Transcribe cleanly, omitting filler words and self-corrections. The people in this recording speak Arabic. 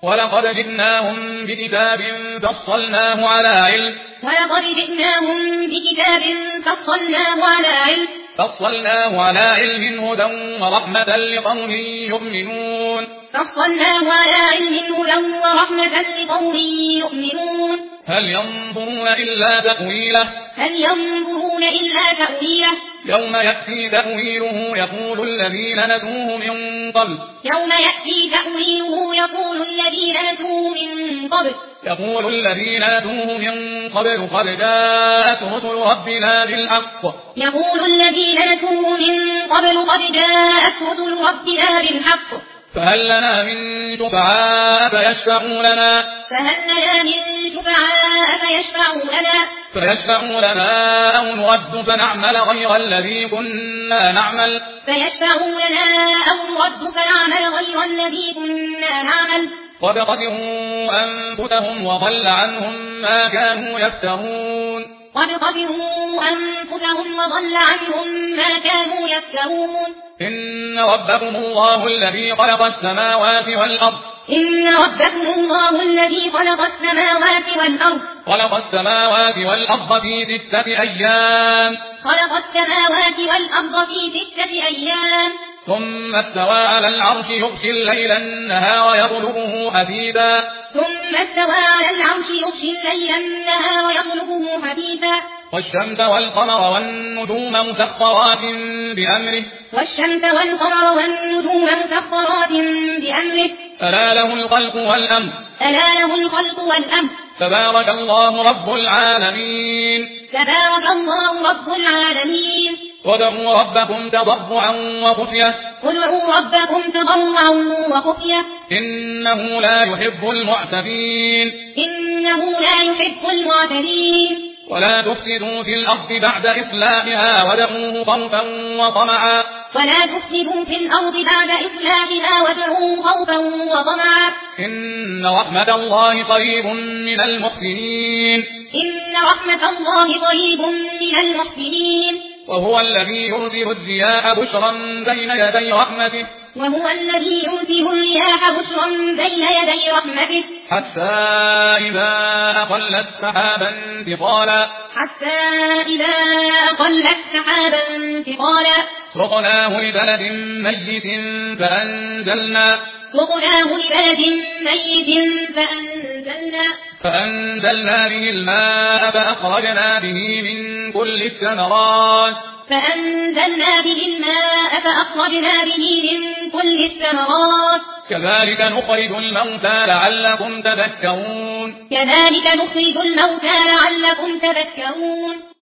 ولقد جئناهم بكتاب فصلناه على علم فصلناه على علم هدى ورحمة لقوم يؤمنون هل ينظرون إلا تأويله يوم يأتي تأويله يقول الذين نسوه من قبل قد جاءت رسل ربنا بالحق فهل لنا من شفعاء فيشفعوا لنا أو نرد فنعمل غير الذي كنا نعمل قد خسروا أنفسهم وضل عنهم ما كانوا يفترون إن ربكم الله الذي خلق السماوات والأرض في 6 أيام ثم استوى على العرش يغشي الليل النهار يطلبه حثيثا والشمس والقمر والنجوم مسخرات بأمره ألا له الخلق والأمر تبارك الله رب العالمين وادعوا ربكم تضرعا وخفية إنه لا يحب المعتدين ولا تفسدوا في الأرض بعد إصلاحها وادعوه خوفا وطمعا إن رحمة الله قريب من المحسنين وهو الذي يرسل الرياح بشرا بين يدي رحمته حتى إذا أقلت سحابا ثقالا سقناه لبلد ميت فأنزلنا به الماء فأخرجنا به من كل الثمرات كذلك نخرج الموتى لعلكم تذكرون